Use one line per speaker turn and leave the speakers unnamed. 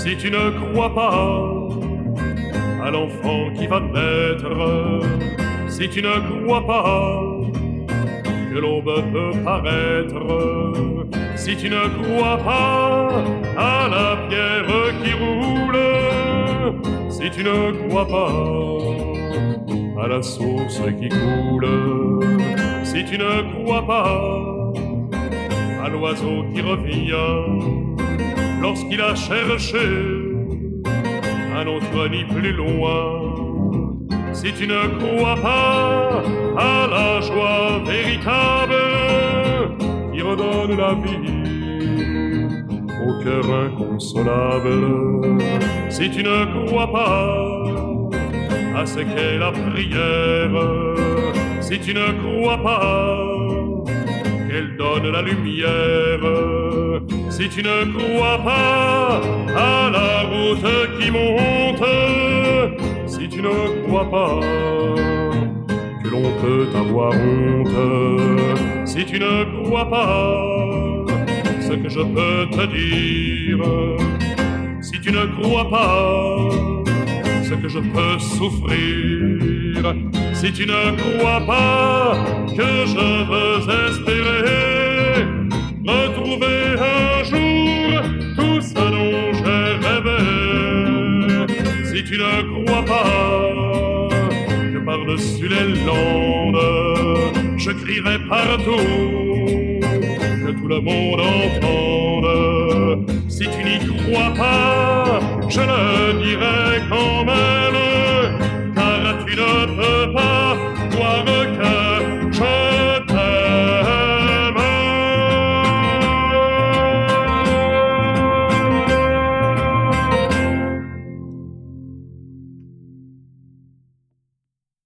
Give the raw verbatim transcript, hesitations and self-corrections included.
si tu ne crois pas à l'enfant qui va naître, si tu ne crois pas que l'aube peut paraître, si tu ne crois pas à la pierre qui roule, si tu ne crois pas à la source qui coule, si tu ne crois pas à l'oiseau qui revient lorsqu'il a cherché un autre nid plus loin, si tu ne crois pas à la joie véritable qui redonne la vie au cœur inconsolable, si tu ne crois pas à ce qu'est la prière, si tu ne crois pas qu'elle donne la lumière, si tu ne crois pas à la route qui monte, si tu ne crois pas que l'on peut avoir honte, si tu ne crois pas ce que je peux te dire, si tu ne crois pas ce que je peux souffrir, si tu ne crois pas que je veux espérer retrouver un jour tout ce dont j'ai rêvé, si tu ne crois pas que par-dessus les landes je crierai partout, que tout le monde entende, si tu n'y crois pas, je le dirai quand même, car tu ne peux pas voir que